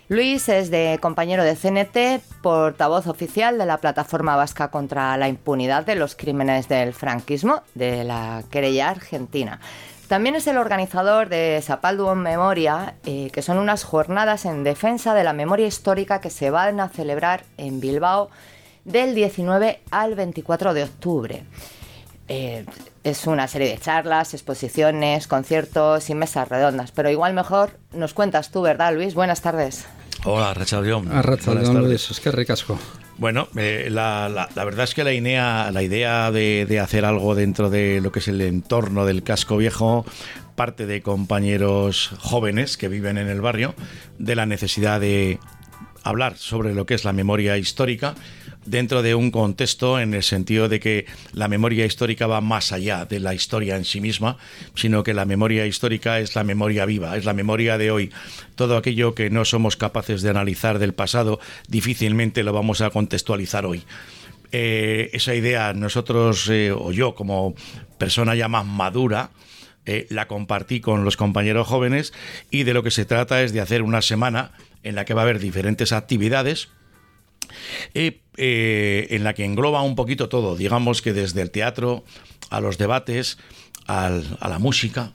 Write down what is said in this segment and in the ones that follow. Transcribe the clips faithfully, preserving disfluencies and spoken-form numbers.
Luis es de compañero de C N T, portavoz oficial de la Plataforma Vasca contra la Impunidad de los Crímenes del Franquismo, de la querella argentina. También es el organizador de Zapaldu en Memoria, eh, que son unas jornadas en defensa de la memoria histórica que se van a celebrar en Bilbao del diecinueve al veinticuatro de octubre. Eh, es una serie de charlas, exposiciones, conciertos y mesas redondas, pero igual mejor nos cuentas tú, ¿verdad, Luis? Buenas tardes. Hola, Arratsaldeon. Arratsaldeon, Luis, es que ricasco. Bueno, eh, la, la, la verdad es que la idea, la idea de, de hacer algo dentro de lo que es el entorno del casco viejo parte de compañeros jóvenes que viven en el barrio, de la necesidad de hablar sobre lo que es la memoria histórica dentro de un contexto en el sentido de que la memoria histórica va más allá de la historia en sí misma, sino que la memoria histórica es la memoria viva, es la memoria de hoy. Todo aquello que no somos capaces de analizar del pasado, difícilmente lo vamos a contextualizar hoy. Eh, esa idea nosotros, eh, o yo como persona ya más madura, eh, la compartí con los compañeros jóvenes, y de lo que se trata es de hacer una semana en la que va a haber diferentes actividades, Eh, eh, en la que engloba un poquito todo, digamos que desde el teatro a los debates, al, a la música,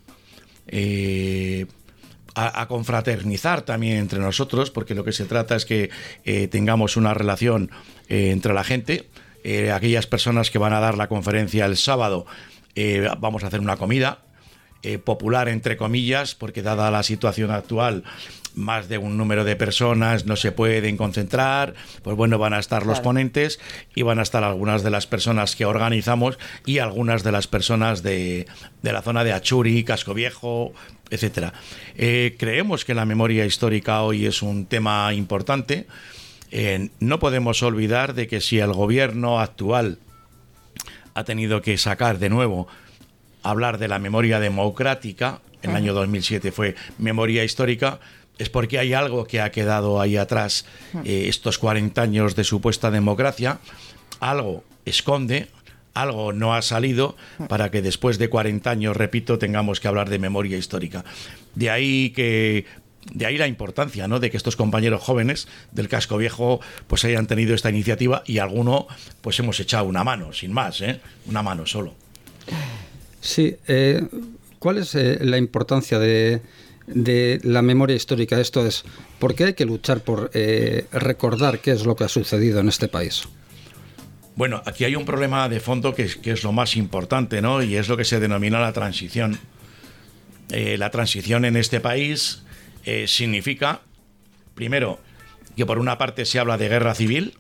eh, a, a confraternizar también entre nosotros, porque lo que se trata es que eh, tengamos una relación eh, entre la gente. Eh, aquellas personas que van a dar la conferencia el sábado, eh, vamos a hacer una comida eh, popular, entre comillas, porque dada la situación actual, más de un número de personas no se pueden concentrar, pues bueno, van a estar los claro. ponentes, y van a estar algunas de las personas que organizamos y algunas de las personas de, de la zona de Achuri, Casco Viejo, etcétera. Eh, creemos que la memoria histórica hoy es un tema importante. Eh, no podemos olvidar de que si el gobierno actual ha tenido que sacar de nuevo, hablar de la memoria democrática, en el año dos mil siete fue memoria histórica, es porque hay algo que ha quedado ahí atrás, eh, estos cuarenta años de supuesta democracia, algo esconde, algo no ha salido para que después de cuarenta años, repito, tengamos que hablar de memoria histórica. De ahí que de ahí la importancia, ¿no?, de que estos compañeros jóvenes del casco viejo pues hayan tenido esta iniciativa, y alguno pues hemos echado una mano, sin más, ¿eh? Una mano solo. Sí, eh, ¿cuál es eh, la importancia de de la memoria histórica? Esto es, ¿por qué hay que luchar por eh, recordar qué es lo que ha sucedido en este país? Bueno, aquí hay un problema de fondo que es, que es lo más importante, ¿no? Y es lo que se denomina la transición. Eh, la transición en este país eh, significa, primero, que por una parte se habla de guerra civil,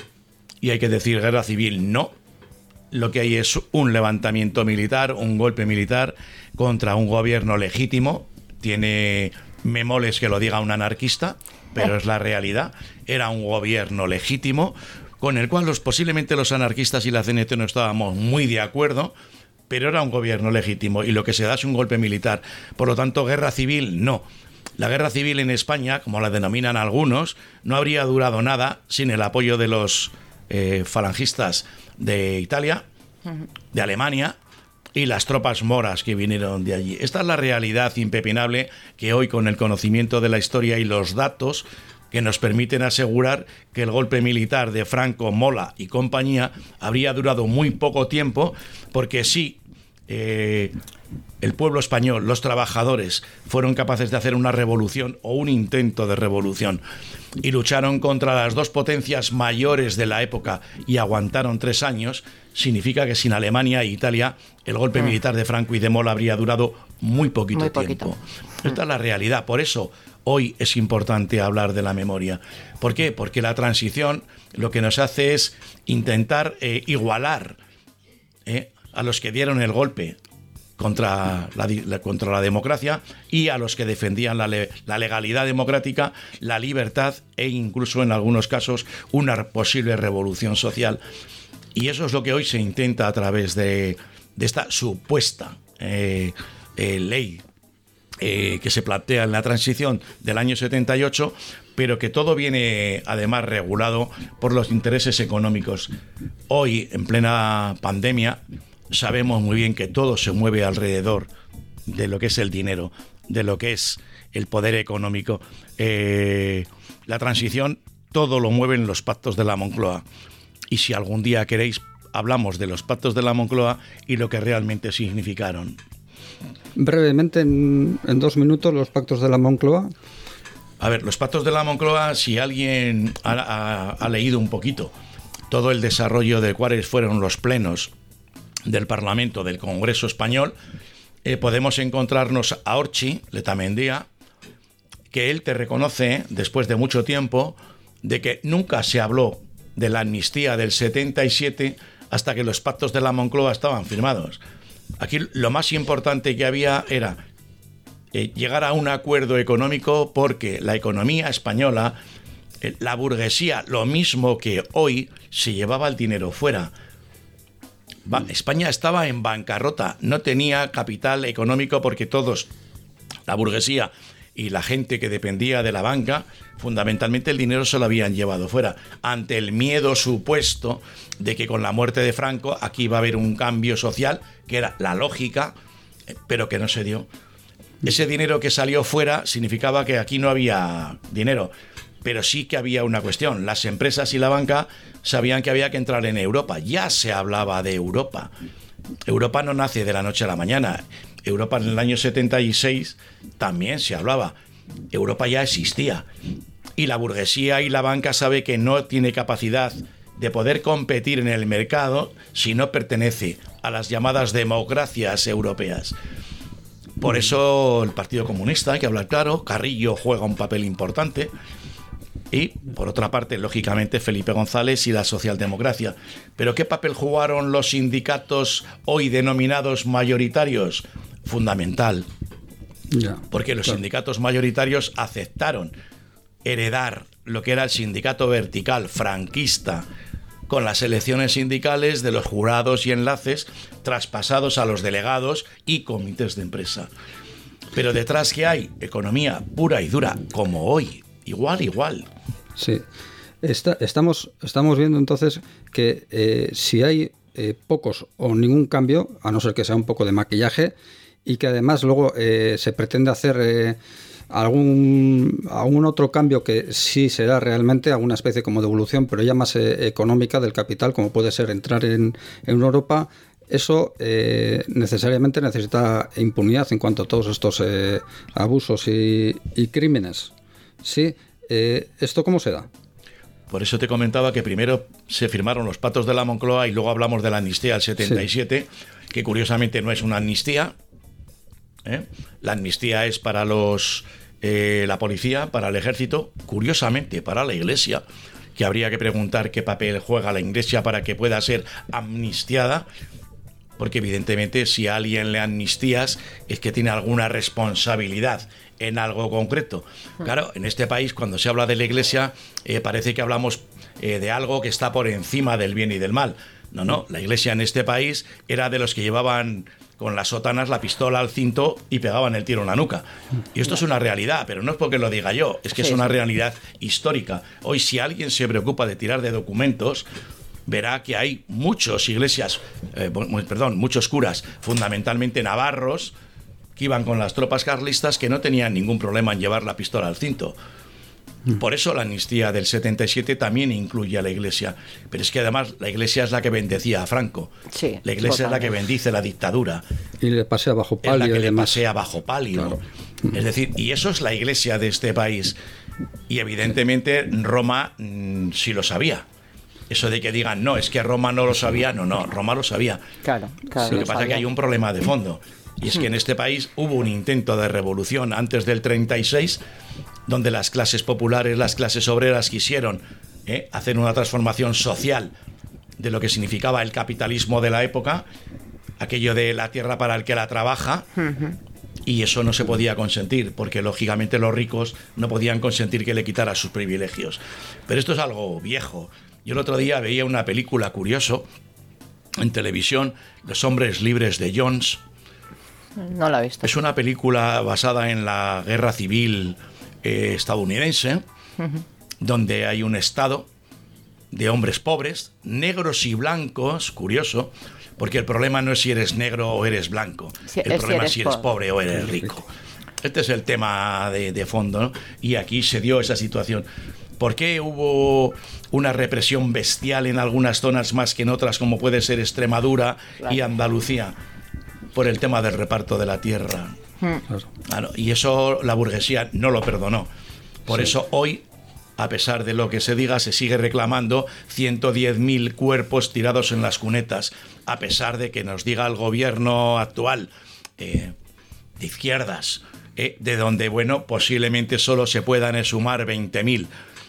y hay que decir guerra civil no. Lo que hay es un levantamiento militar, un golpe militar contra un gobierno legítimo. Tiene memoles que lo diga un anarquista, pero es la realidad. Era un gobierno legítimo con el cual los, posiblemente los anarquistas y la C N T no estábamos muy de acuerdo, pero era un gobierno legítimo, y lo que se da es un golpe militar. Por lo tanto, guerra civil no. La guerra civil en España, como la denominan algunos, no habría durado nada sin el apoyo de los eh, falangistas de Italia, de Alemania, y las tropas moras que vinieron de allí. Esta es la realidad impepinable que hoy, con el conocimiento de la historia y los datos que nos permiten asegurar que el golpe militar de Franco, Mola y compañía habría durado muy poco tiempo, porque sí, eh, el pueblo español, los trabajadores, fueron capaces de hacer una revolución o un intento de revolución, y lucharon contra las dos potencias mayores de la época y aguantaron tres años, significa que sin Alemania e Italia el golpe mm. militar de Franco y de Mola habría durado muy poquito, muy poquito tiempo. Esta mm. es la realidad. Por eso hoy es importante hablar de la memoria. ¿Por qué? Porque la transición lo que nos hace es intentar eh, igualar eh, a los que dieron el golpe contra la, la, contra la democracia, y a los que defendían la, le, la legalidad democrática, la libertad e incluso en algunos casos una posible revolución social. Y eso es lo que hoy se intenta a través de, de esta supuesta eh, eh, ley eh, que se plantea en la transición del año setenta y ocho, pero que todo viene además regulado por los intereses económicos. Hoy, en plena pandemia, sabemos muy bien que todo se mueve alrededor de lo que es el dinero, de lo que es el poder económico. Eh, la transición, todo lo mueven los pactos de la Moncloa. Y si algún día queréis, hablamos de los pactos de la Moncloa y lo que realmente significaron. Brevemente, en, en dos minutos, los pactos de la Moncloa. A ver, los pactos de la Moncloa, si alguien ha, ha, ha leído un poquito todo el desarrollo de cuáles fueron los plenos del Parlamento del Congreso Español, eh, podemos encontrarnos a Orchi Letamendia, que él te reconoce, después de mucho tiempo, de que nunca se habló de la amnistía del setenta y siete hasta que los pactos de la Moncloa estaban firmados. Aquí lo más importante que había era eh, llegar a un acuerdo económico, porque la economía española, eh, la burguesía, lo mismo que hoy, se llevaba el dinero fuera. Va, España estaba en bancarrota, no tenía capital económico porque todos, la burguesía y la gente que dependía de la banca, fundamentalmente el dinero se lo habían llevado fuera, ante el miedo supuesto de que con la muerte de Franco aquí iba a haber un cambio social, que era la lógica, pero que no se dio. Ese dinero que salió fuera significaba que aquí no había dinero, pero sí que había una cuestión. Las empresas y la banca sabían que había que entrar en Europa. Ya se hablaba de Europa. Europa no nace de la noche a la mañana. Europa en el año setenta y seis también se hablaba. Europa ya existía. Y la burguesía y la banca sabe que no tiene capacidad de poder competir en el mercado si no pertenece a las llamadas democracias europeas. Por eso el Partido Comunista, hay que hablar claro, Carrillo juega un papel importante. Y, por otra parte, lógicamente, Felipe González y la socialdemocracia. ¿Pero qué papel jugaron los sindicatos hoy denominados mayoritarios? Fundamental. Ya, porque los claro. sindicatos mayoritarios aceptaron heredar lo que era el sindicato vertical franquista con las elecciones sindicales de los jurados y enlaces traspasados a los delegados y comités de empresa. Pero detrás, ¿qué hay? Economía pura y dura, como hoy. Igual, igual. Sí. Está, estamos, estamos viendo entonces que eh, si hay eh, pocos o ningún cambio, a no ser que sea un poco de maquillaje, y que además luego eh, se pretende hacer eh, algún, algún otro cambio que sí será realmente alguna especie como de evolución, pero ya más eh, económica del capital, como puede ser entrar en, en Europa, eso eh, necesariamente necesita impunidad en cuanto a todos estos eh, abusos y, y crímenes. Sí, eh, ¿esto cómo se da? Por eso te comentaba que primero se firmaron los pactos de la Moncloa y luego hablamos de la amnistía del setenta y siete, sí. Que curiosamente no es una amnistía. ¿eh? La amnistía es para los eh, la policía, para el ejército, curiosamente para la Iglesia, que habría que preguntar qué papel juega la Iglesia para que pueda ser amnistiada, porque evidentemente si a alguien le amnistías es que tiene alguna responsabilidad en algo concreto. Claro, en este país cuando se habla de la Iglesia eh, parece que hablamos eh, de algo que está por encima del bien y del mal. No, no, la Iglesia en este país era de los que llevaban con las sotanas la pistola al cinto y pegaban el tiro en la nuca. Y esto es una realidad, pero no es porque lo diga yo, es que sí, es una realidad histórica. Hoy si alguien se preocupa de tirar de documentos, verá que hay muchos iglesias, eh, perdón, muchos curas, fundamentalmente navarros, que iban con las tropas carlistas que no tenían ningún problema en llevar la pistola al cinto. Por eso la amnistía del setenta y siete también incluye a la Iglesia. Pero es que además la Iglesia es la que bendecía a Franco. Sí, la Iglesia es la que bendice la dictadura. Y le pasea bajo palio. Es la que y le demás. pasea bajo palio. Claro. Es decir, y eso es la Iglesia de este país. Y evidentemente Roma mmm, sí lo sabía. Eso de que digan, no, es que Roma no lo sabía. No, no, Roma lo sabía. Claro, claro. Lo que pasa es que hay un problema de fondo. Y es que en este país hubo un intento de revolución antes del treinta y seis, donde las clases populares, las clases obreras quisieron ¿eh? hacer una transformación social de lo que significaba el capitalismo de la época, aquello de la tierra para el que la trabaja, uh-huh. Y eso no se podía consentir, porque lógicamente los ricos no podían consentir que le quitara sus privilegios. Pero esto es algo viejo. Yo el otro día veía una película curioso en televisión, Los hombres libres de Jones. No la he visto. Es una película basada en la guerra civil eh, estadounidense, uh-huh. donde hay un estado de hombres pobres, negros y blancos, curioso, porque el problema no es si eres negro o eres blanco, sí, el problema si es si eres pobre o eres rico. Este es el tema de, de fondo, ¿no? Y aquí se dio esa situación. ¿Por qué hubo una represión bestial en algunas zonas más que en otras, como puede ser Extremadura claro. y Andalucía? Por el tema del reparto de la tierra. Hmm. Claro, y eso la burguesía no lo perdonó. Por sí. eso hoy, a pesar de lo que se diga, se sigue reclamando ciento diez mil cuerpos tirados en las cunetas, a pesar de que nos diga el gobierno actual eh, de izquierdas, eh, de donde, bueno, posiblemente solo se puedan exhumar veinte mil.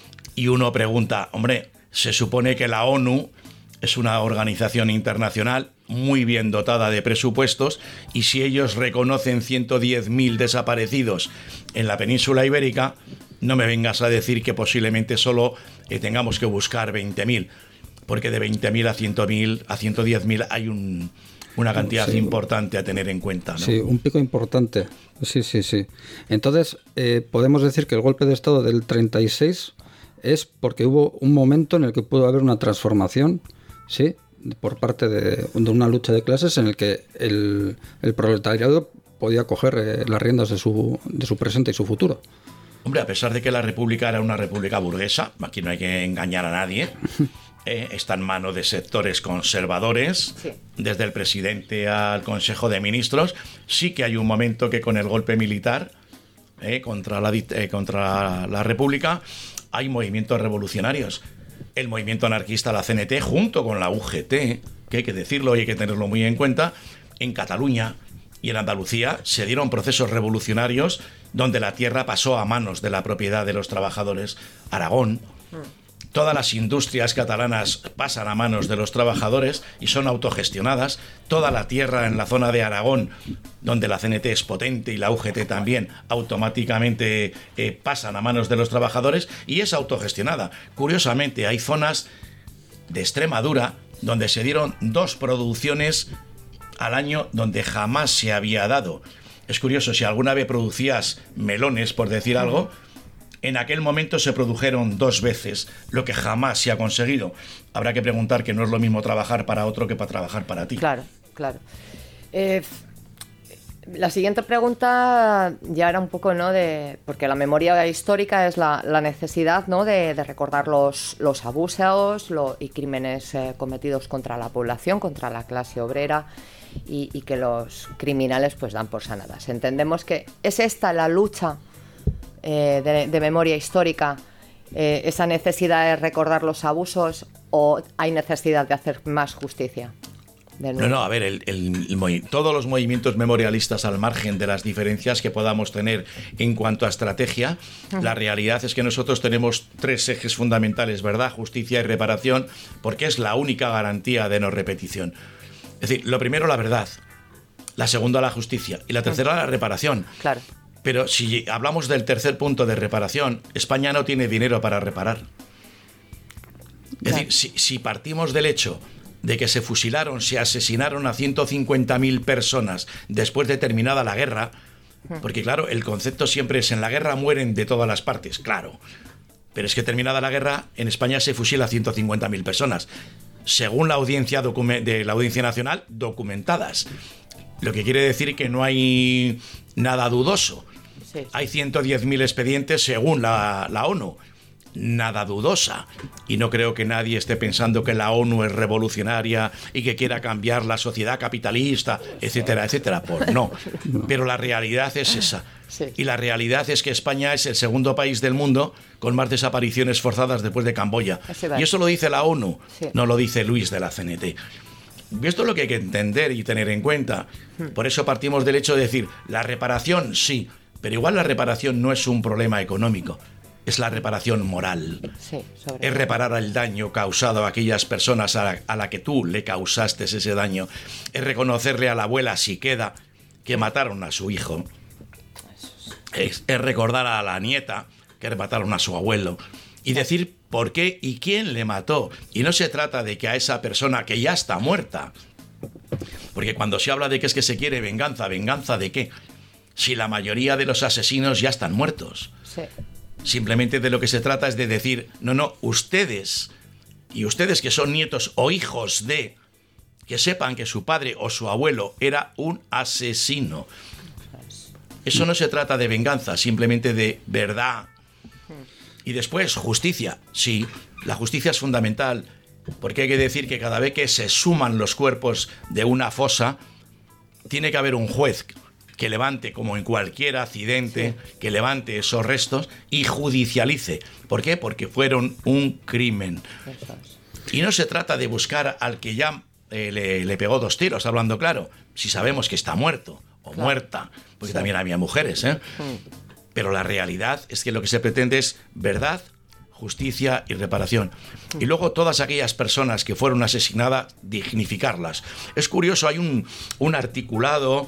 Y uno pregunta, hombre, se supone que la ONU es una organización internacional muy bien dotada de presupuestos, y si ellos reconocen ciento diez mil desaparecidos en la península ibérica, no me vengas a decir que posiblemente solo eh, tengamos que buscar veinte mil, porque de veinte mil a cien mil, a ciento diez mil hay un, una cantidad sí. importante a tener en cuenta, ¿no? Sí, un pico importante. Sí, sí, sí. Entonces, eh, podemos decir que el golpe de Estado del treinta y seis es porque hubo un momento en el que pudo haber una transformación, ¿sí?, por parte de, de una lucha de clases en el que el, el proletariado podía coger eh, las riendas de su, de su presente y su futuro. Hombre, a pesar de que la república era una república burguesa, aquí no hay que engañar a nadie, eh, está en manos de sectores conservadores, sí. desde el presidente al Consejo de Ministros. Sí que hay un momento que con el golpe militar eh, contra, la, eh, contra la república hay movimientos revolucionarios. El movimiento anarquista, la C N T, junto con la U G T, que hay que decirlo y hay que tenerlo muy en cuenta, en Cataluña y en Andalucía se dieron procesos revolucionarios donde la tierra pasó a manos de la propiedad de los trabajadores. Aragón, todas las industrias catalanas pasan a manos de los trabajadores y son autogestionadas. Toda la tierra en la zona de Aragón, donde la C N T es potente y la U G T también, automáticamente eh, pasan a manos de los trabajadores y es autogestionada. Curiosamente, hay zonas de Extremadura donde se dieron dos producciones al año donde jamás se había dado. Es curioso, si alguna vez producías melones, por decir algo, en aquel momento se produjeron dos veces, lo que jamás se ha conseguido. Habrá que preguntar que no es lo mismo trabajar para otro que para trabajar para ti. Claro, claro. Eh, la siguiente pregunta ya era un poco, ¿no?, de, porque la memoria histórica es la, la necesidad, ¿no?, de, de recordar los, los abusos lo, y crímenes eh, cometidos contra la población, contra la clase obrera, y, y que los criminales pues dan por sanadas. Entendemos que es esta la lucha eh, de, de memoria histórica, eh, esa necesidad de recordar los abusos, o hay necesidad de hacer más justicia. No, no, a ver, el, el, el, todos los movimientos memorialistas, al margen de las diferencias que podamos tener en cuanto a estrategia, uh-huh. la realidad es que nosotros tenemos tres ejes fundamentales, ¿verdad? Justicia y reparación, porque es la única garantía de no repetición. Es decir, lo primero, la verdad, la segunda, la justicia, y la tercera, la reparación. Claro. Pero si hablamos del tercer punto de reparación, España no tiene dinero para reparar. Es claro. decir, si, si partimos del hecho de que se fusilaron, se asesinaron a ciento cincuenta mil personas después de terminada la guerra, porque claro, el concepto siempre es en la guerra mueren de todas las partes, claro, pero es que terminada la guerra, en España se fusila a ciento cincuenta mil personas, según la audiencia docu- de la Audiencia Nacional, documentadas. Lo que quiere decir que no hay nada dudoso. Sí, sí. Hay ciento diez mil expedientes según la, la ONU. Nada dudosa, y no creo que nadie esté pensando que la ONU es revolucionaria y que quiera cambiar la sociedad capitalista, etcétera, etcétera. Pues no, pero la realidad es esa, sí. y la realidad es que España es el segundo país del mundo con más desapariciones forzadas después de Camboya, y eso lo dice la ONU, sí. no lo dice Luis de la C N T. Y esto es lo que hay que entender y tener en cuenta. Por eso partimos del hecho de decir, la reparación sí, pero igual la reparación no es un problema económico. Es la reparación moral. Sí, sobre es reparar el daño causado a aquellas personas a la, a la que tú le causaste ese daño. Es reconocerle a la abuela, si queda, que mataron a su hijo. Es, es recordar a la nieta que mataron a su abuelo. Y decir por qué y quién le mató. Y no se trata de que a esa persona que ya está muerta. Porque cuando se habla de que es que se quiere venganza, ¿venganza de qué? Si la mayoría de los asesinos ya están muertos. Sí. Simplemente de lo que se trata es de decir, no, no, ustedes, y ustedes que son nietos o hijos de, que sepan que su padre o su abuelo era un asesino. Eso no se trata de venganza, simplemente de verdad. Y después, justicia. Sí, la justicia es fundamental, porque hay que decir que cada vez que se suman los cuerpos de una fosa, tiene que haber un juez que levante, como en cualquier accidente, sí. que levante esos restos y judicialice. ¿Por qué? Porque fueron un crimen. Y no se trata de buscar al que ya eh, le, le pegó dos tiros, hablando claro, si sabemos que está muerto o claro. muerta, porque sí. también había mujeres, ¿eh? Sí. Pero la realidad es que lo que se pretende es verdad, justicia y reparación. Y luego todas aquellas personas que fueron asesinadas, dignificarlas. Es curioso, hay un, un articulado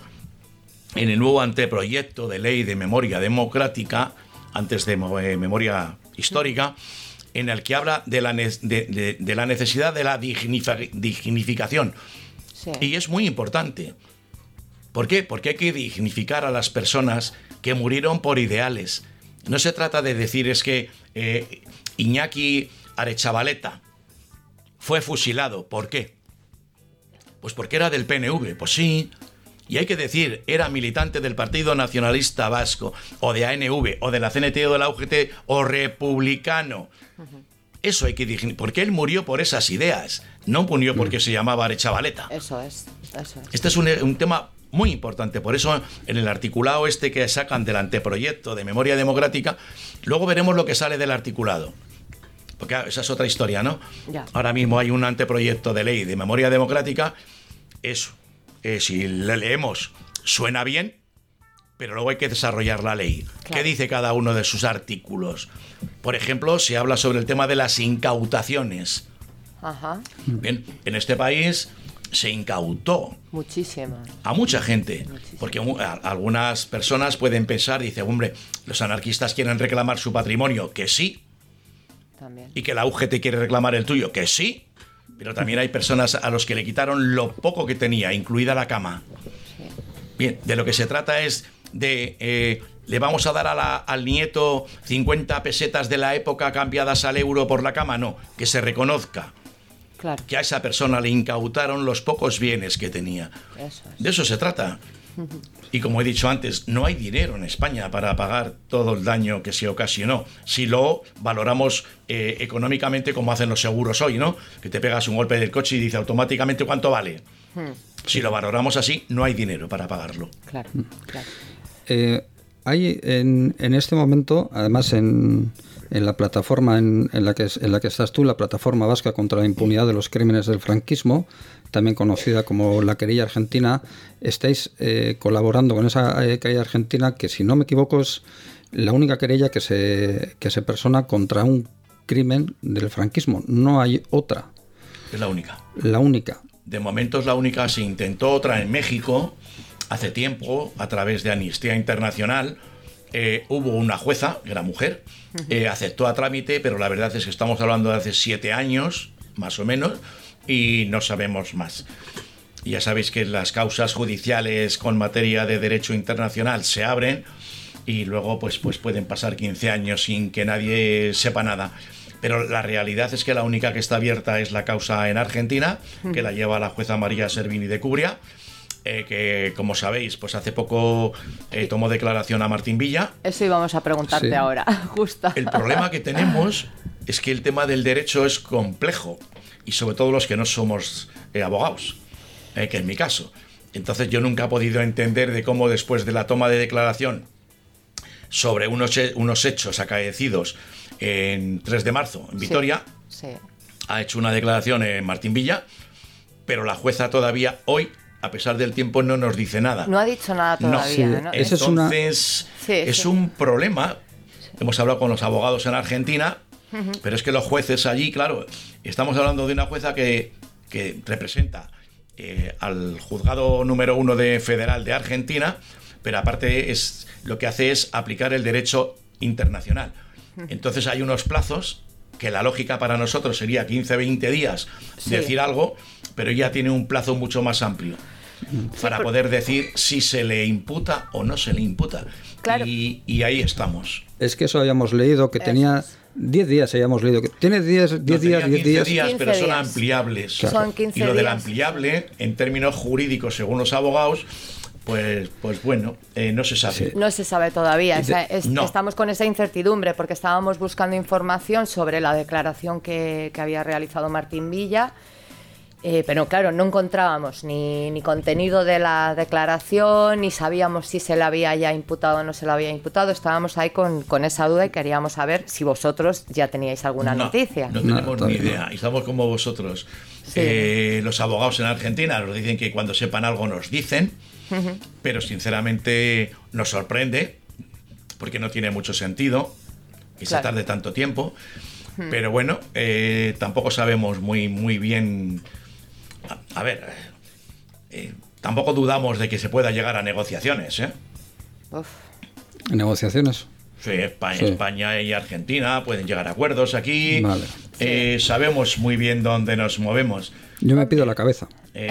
en el nuevo anteproyecto de ley de memoria democrática, antes de eh, memoria histórica, en el que habla de la, ne de, de, de la necesidad de la dignificación. Sí. Y es muy importante. ¿Por qué? Porque hay que dignificar a las personas que murieron por ideales. No se trata de decir es que eh, Iñaki Arechavaleta fue fusilado. ¿Por qué? Pues porque era del P N V. Pues sí. Y hay que decir, era militante del Partido Nacionalista Vasco, o de A N V, o de la C N T, o de la U G T, o republicano. Uh-huh. Eso hay que decir, porque él murió por esas ideas, no murió porque uh-huh. se llamaba Arechavaleta. Eso es, eso es. Este es un, un tema muy importante, por eso en el articulado este que sacan del anteproyecto de memoria democrática, luego veremos lo que sale del articulado. Porque esa es otra historia, ¿no? Ya. Ahora mismo hay un anteproyecto de ley de memoria democrática, eso. Eh, si le leemos, suena bien, pero luego hay que desarrollar la ley. Claro. ¿Qué dice cada uno de sus artículos? Por ejemplo, se habla sobre el tema de las incautaciones. Ajá. Bien, en este país se incautó muchísimo a mucha gente, muchísimo. Porque a, algunas personas pueden pensar, dice, hombre, los anarquistas quieren reclamar su patrimonio, que sí, también. Y que la U G T quiere reclamar el tuyo, que sí. Pero también hay personas a los que le quitaron lo poco que tenía, incluida la cama. Sí. Bien, de lo que se trata es de... Eh, ¿le vamos a dar a la, al nieto cincuenta pesetas de la época cambiadas al euro por la cama? No, que se reconozca. Claro. Que a esa persona le incautaron los pocos bienes que tenía. Eso es. De eso se trata. Y como he dicho antes, no hay dinero en España para pagar todo el daño que se ocasionó. Si lo valoramos eh, económicamente como hacen los seguros hoy, ¿no? Que te pegas un golpe del coche y dice automáticamente cuánto vale. Hmm. Si lo valoramos así, no hay dinero para pagarlo. Claro, claro. Eh, hay en, en este momento, además en, en la plataforma en, en, la que, en la que estás tú, la Plataforma Vasca contra la Impunidad de los Crímenes del Franquismo, también conocida como la Querella Argentina, estáis eh, colaborando con esa eh, querella argentina que, si no me equivoco, es la única querella que se, que se persona contra un crimen del franquismo. No hay otra. Es la única. La única. De momento es la única. Se intentó otra en México hace tiempo, a través de Amnistía Internacional. Eh, hubo una jueza, que era mujer, eh, aceptó a trámite, pero la verdad es que estamos hablando de hace siete años, más o menos, y no sabemos más. Ya sabéis que las causas judiciales con materia de derecho internacional se abren y luego pues, pues pueden pasar quince años sin que nadie sepa nada. Pero la realidad es que la única que está abierta es la causa en Argentina, que la lleva la jueza María Servini de Cubria, eh, que, como sabéis, pues hace poco eh, tomó declaración a Martín Villa. Eso íbamos a preguntarte sí. ahora, justo. El problema que tenemos es que el tema del derecho es complejo, y sobre todo los que no somos eh, abogados, eh, que es mi caso. Entonces yo nunca he podido entender de cómo después de la toma de declaración sobre unos, unos hechos acaecidos en tres de marzo en Vitoria, sí, sí. ha hecho una declaración en Martín Villa, pero la jueza todavía hoy, a pesar del tiempo, no nos dice nada. No ha dicho nada todavía. No. ¿no? Entonces es, una... sí, es sí. un problema. Hemos hablado con los abogados en Argentina, uh-huh. pero es que los jueces allí, claro, estamos hablando de una jueza que, que representa eh, al juzgado número uno de federal de Argentina, pero aparte es lo que hace es aplicar el derecho internacional. Uh-huh. Entonces hay unos plazos que la lógica para nosotros sería quince, veinte días sí. decir algo, pero ella tiene un plazo mucho más amplio para poder decir si se le imputa o no se le imputa. Claro. Y, y ahí estamos. Es que eso habíamos leído, que tenía diez días, habíamos leído. Que tiene diez no, días, diez días. días quince pero son días. ampliables. Claro. Son quince y lo días. del ampliable, en términos jurídicos, según los abogados, Pues, pues bueno, eh, no se sabe. Sí. No se sabe todavía. De, o sea, es, no. Estamos con esa incertidumbre porque estábamos buscando información sobre la declaración que, que había realizado Martín Villa. Eh, pero claro, no encontrábamos ni, ni contenido de la declaración, ni sabíamos si se le había ya imputado o no se le había imputado. Estábamos ahí con, con esa duda y queríamos saber si vosotros ya teníais alguna no, noticia. No tenemos no, ni no. idea. Y estamos como vosotros. Sí. Eh, los abogados en Argentina nos dicen que cuando sepan algo nos dicen, uh-huh. pero sinceramente nos sorprende porque no tiene mucho sentido que claro. se tarde tanto tiempo. Uh-huh. Pero bueno, eh, tampoco sabemos muy, muy bien... A, a ver, eh, tampoco dudamos de que se pueda llegar a negociaciones, ¿eh? Uf. ¿Negociaciones? Sí, España, sí. España y Argentina pueden llegar a acuerdos aquí. Vale. Eh, sí. Sabemos muy bien dónde nos movemos. Yo me pido la cabeza.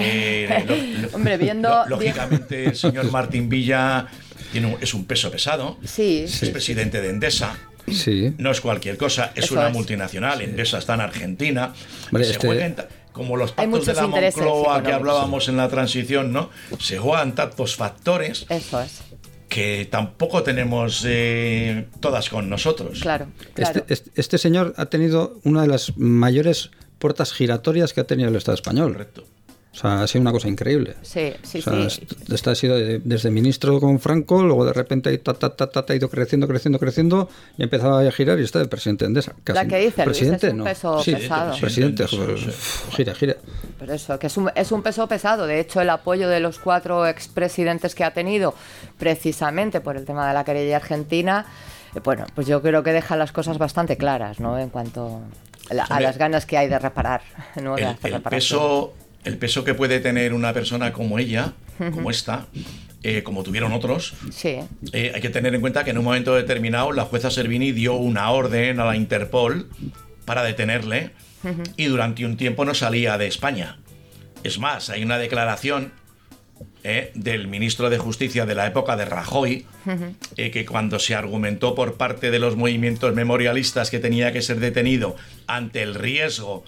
Eh, lo, lo, Hombre, viendo... Lo, lógicamente, el señor Martín Villa tiene un, es un peso pesado. Sí. Es sí. presidente de Endesa. Sí. No es cualquier cosa, es Eso una es. multinacional. Sí. Endesa está en Argentina. Vale, se este... juegan, como los pactos de la intereses Moncloa que económicos. hablábamos en la transición, ¿no? Se juegan tantos factores. Eso es. Que tampoco tenemos eh, todas con nosotros. Claro, claro. Este, este, este señor ha tenido una de las mayores puertas giratorias que ha tenido el Estado español. Correcto. O sea, ha sido una cosa increíble. Sí, sí, o sea, sí. Este ha sido de, desde ministro con Franco, luego de repente ta, ta, ta, ta, ta, ha ido creciendo, creciendo, creciendo y empezaba a girar y está de presidente de Endesa. Casi. La que dice, presidente, Luis, es un no. peso sí, pesado. Presidente, Presidente, joder, sí. gira, gira. Por eso, que es un, es un peso pesado. De hecho, el apoyo de los cuatro expresidentes que ha tenido, precisamente por el tema de la querella argentina, eh, bueno, pues yo creo que deja las cosas bastante claras, ¿no? En cuanto a, la, a las ganas que hay de reparar, ¿no? De El, hacer el reparación. peso, el peso que puede tener una persona como ella, uh-huh. como esta, eh, como tuvieron otros, sí. eh, hay que tener en cuenta que en un momento determinado la jueza Servini dio una orden a la Interpol para detenerle uh-huh. y durante un tiempo no salía de España. Es más, hay una declaración eh, del ministro de Justicia de la época de Rajoy, uh-huh. eh, que cuando se argumentó por parte de los movimientos memorialistas que tenía que ser detenido ante el riesgo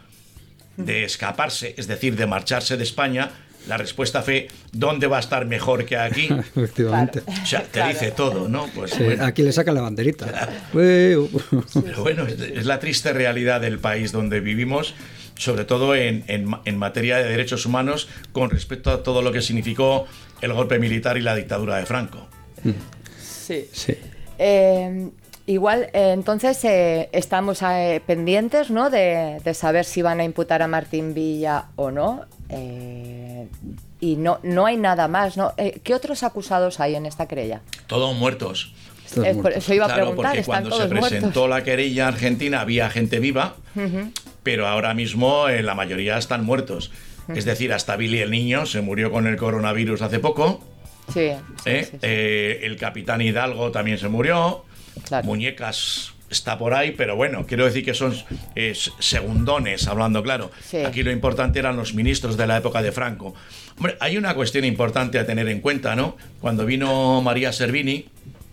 de escaparse, es decir, de marcharse de España, la respuesta fue: ¿dónde va a estar mejor que aquí? Efectivamente. Claro. O sea, te Claro. dice todo, ¿no? Pues Sí, bueno. aquí le sacan la banderita. Pero bueno, es, es la triste realidad del país donde vivimos, sobre todo en, en, en materia de derechos humanos, con respecto a todo lo que significó el golpe militar y la dictadura de Franco. Sí. Sí. Eh, igual, eh, entonces eh, estamos eh, pendientes, ¿no? de, de saber si van a imputar a Martín Villa o no. Eh, y no, no hay nada más, ¿no? Eh, ¿Qué otros acusados hay en esta querella? Todos muertos. Todos Eh, por muertos. eso iba a Claro, preguntar, porque están cuando todos se presentó muertos. la querella argentina había gente viva, uh-huh. pero ahora mismo eh, la mayoría están muertos. Uh-huh. Es decir, hasta Billy el Niño se murió con el coronavirus hace poco. Sí, sí, ¿eh? sí, sí. Eh, el capitán Hidalgo también se murió. Claro. Muñecas está por ahí, pero bueno, quiero decir que son eh, segundones, hablando claro. Sí. Aquí lo importante eran los ministros de la época de Franco. Hombre, hay una cuestión importante a tener en cuenta, ¿no? Cuando vino María Servini,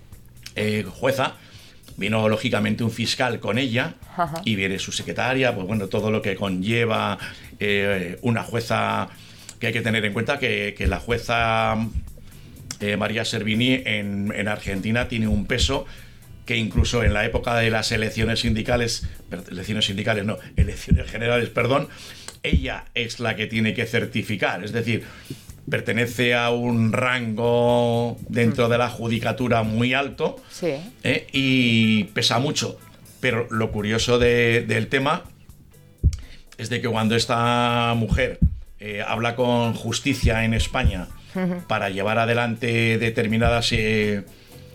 eh, jueza, vino lógicamente un fiscal con ella. Ajá. Y viene su secretaria, pues bueno, todo lo que conlleva eh, una jueza, que hay que tener en cuenta que, que la jueza eh, María Servini en, en Argentina tiene un peso que incluso en la época de las elecciones sindicales, elecciones sindicales no, elecciones generales, perdón, ella es la que tiene que certificar, es decir, pertenece a un rango dentro de la judicatura muy alto, sí. ¿eh? Y pesa mucho. Pero lo curioso de, del tema es de que cuando esta mujer eh, habla con justicia en España uh-huh. para llevar adelante determinadas eh,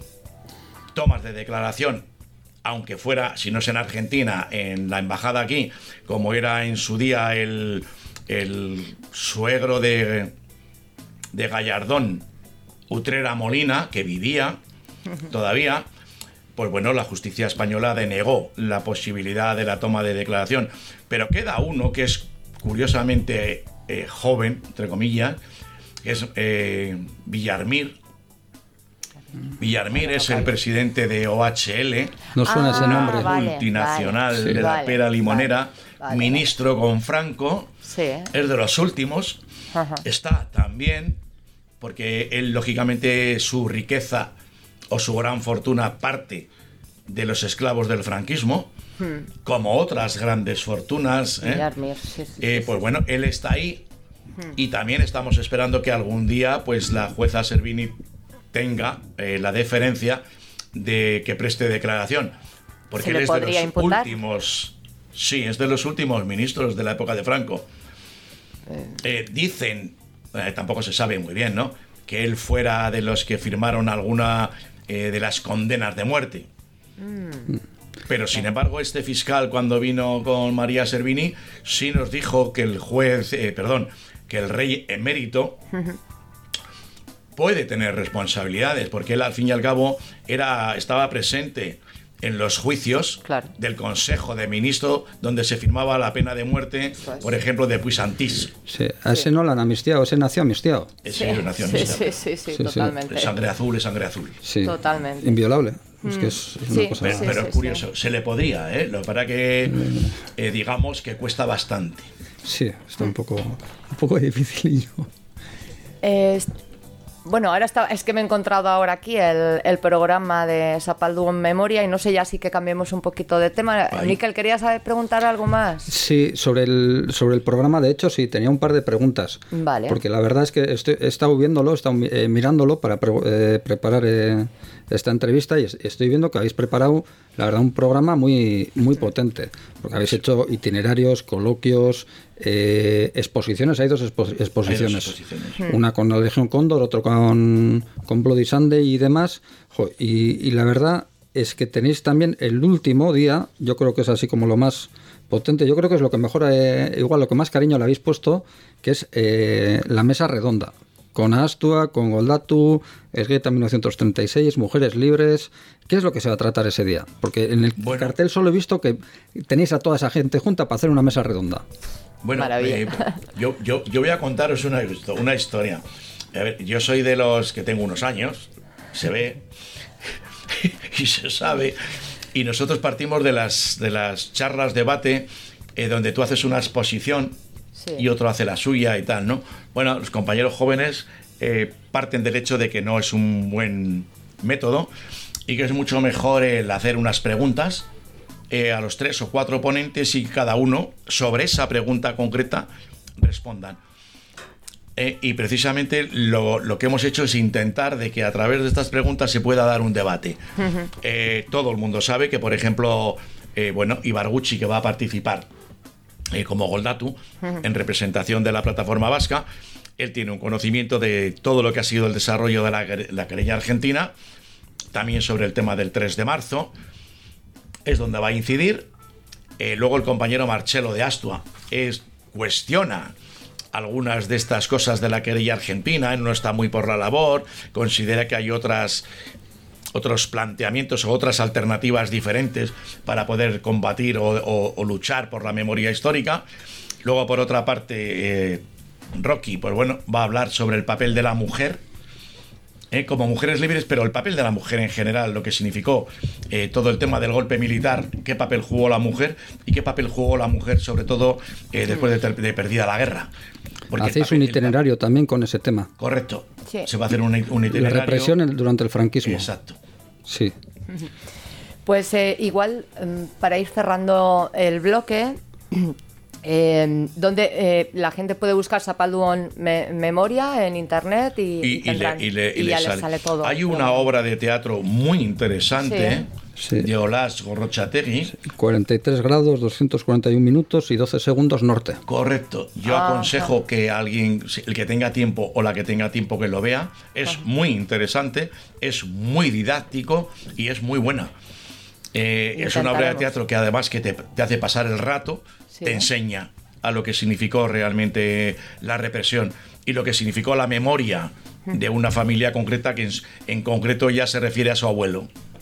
tomas de declaración, aunque fuera, si no es en Argentina, en la embajada aquí, como era en su día el, el suegro de, de Gallardón, Utrera Molina, que vivía todavía, pues bueno, la justicia española denegó la posibilidad de la toma de declaración. Pero queda uno que es curiosamente eh, joven, entre comillas, que es eh, Villarmir. Villarmir es el presidente de O H L, no suena ah, ese nombre. Vale, multinacional vale, de sí. la vale, pera limonera, vale, vale. ministro con Franco, sí. es de los últimos. Ajá. Está también porque él, lógicamente, su riqueza o su gran fortuna parte de los esclavos del franquismo, hmm. como otras grandes fortunas, ¿eh? Sí, sí, eh, pues bueno, él está ahí hmm. y también estamos esperando que algún día pues la jueza Servini tenga eh, la deferencia de que preste declaración, porque él es de los imputar? últimos, sí, es de los últimos ministros de la época de Franco. Eh. Eh, dicen, eh, tampoco se sabe muy bien, ¿no?, que él fuera de los que firmaron alguna eh, de las condenas de muerte. Mm. Pero sin embargo, este fiscal, cuando vino con María Servini, sí nos dijo que el juez, eh, perdón, que el rey emérito puede tener responsabilidades, porque él al fin y al cabo era, estaba presente en los juicios claro. del Consejo de Ministros, donde se firmaba la pena de muerte, pues. por ejemplo, de Puigdentís. Sí, a ese sí. no la han amnistiado, ese nació amnistiado. Ese sí. nació sí, amnistiado. Sí, sí, sí, sí, totalmente. Sangre azul es sangre azul. Sí. Totalmente. Inviolable. Es que es, es una sí, cosa... Pero, sí, pero sí, es curioso, sí. se le podría, ¿eh? Lo que pasa que, eh, digamos, que cuesta bastante. Sí, está un poco, un poco difícil. Eh, Bueno, ahora está, es que me he encontrado ahora aquí el, el programa de Zapaldúa en memoria y no sé ya si que cambiemos un poquito de tema. Ahí. Miquel, ¿querías preguntar algo más? Sí, sobre el, sobre el programa, de hecho, sí, tenía un par de preguntas. Vale. Porque la verdad es que estoy, he estado viéndolo, he estado eh, mirándolo para pre, eh, preparar eh, esta entrevista y estoy viendo que habéis preparado, la verdad, un programa muy, muy potente. Porque habéis hecho itinerarios, coloquios, eh, exposiciones. Hay dos expo exposiciones. Hay dos exposiciones. Una con la Legión Cóndor, otro con, con Bloody Sunday y demás. Jo, y, y la verdad es que tenéis también el último día, yo creo que es así como lo más potente, yo creo que es lo que mejor, eh, igual lo que más cariño le habéis puesto, que es eh, la mesa redonda. Con Astua, con Goldatu, Esgueta mil novecientos treinta y seis, Mujeres Libres. ¿Qué es lo que se va a tratar ese día? Porque en el bueno, cartel solo he visto que tenéis a toda esa gente junta para hacer una mesa redonda. Bueno, eh, yo, yo, yo voy a contaros una, una historia. A ver, yo soy de los que tengo unos años, se ve y se sabe, y nosotros partimos de las, de las charlas, debate, eh, donde tú haces una exposición sí. y otro hace la suya y tal, ¿no? Bueno, los compañeros jóvenes eh, parten del hecho de que no es un buen método y que es mucho mejor el hacer unas preguntas eh, a los tres o cuatro ponentes y cada uno sobre esa pregunta concreta respondan. Eh, y precisamente lo, lo que hemos hecho es intentar de que a través de estas preguntas se pueda dar un debate. Uh-huh. eh, todo el mundo sabe que, por ejemplo, eh, bueno, Ibarguchi, que va a participar eh, como Goldatu uh-huh. en representación de la plataforma vasca, él tiene un conocimiento de todo lo que ha sido el desarrollo de la, la querella argentina, también sobre el tema del tres de marzo, es donde va a incidir. Eh, luego el compañero Marcelo de Astua es, cuestiona algunas de estas cosas de la querella argentina, él no está muy por la labor, considera que hay otras otros planteamientos o otras alternativas diferentes para poder combatir o, o, o luchar por la memoria histórica. Luego, por otra parte, eh, Rocky, pues bueno, va a hablar sobre el papel de la mujer eh, como Mujeres Libres, pero el papel de la mujer en general, lo que significó eh, todo el tema del golpe militar, qué papel jugó la mujer y qué papel jugó la mujer, sobre todo eh, después de, de perdida la guerra. Porque hacéis papel, un itinerario el, también con ese tema. Correcto. Sí. Se va a hacer un, un itinerario. La represión durante el franquismo. Exacto. Sí. Pues eh, igual, para ir cerrando el bloque, eh, donde eh, la gente puede buscar Zapaldúa me, memoria en internet y, y, y, tendrán, le, y, le, y, y le ya sale. les sale todo. Hay una pero... obra de teatro muy interesante. Sí. Sí. de Olaz Gorrochategui. cuarenta y tres grados, doscientos cuarenta y un minutos y doce segundos norte. Correcto. Yo ah, aconsejo ah. que alguien, el que tenga tiempo o la que tenga tiempo que lo vea. Es ah. muy interesante, es muy didáctico y es muy buena. Eh, es una obra de teatro que además que te, te hace pasar el rato, sí. te enseña a lo que significó realmente la represión y lo que significó la memoria de una familia concreta que en, en concreto ya se refiere a su abuelo.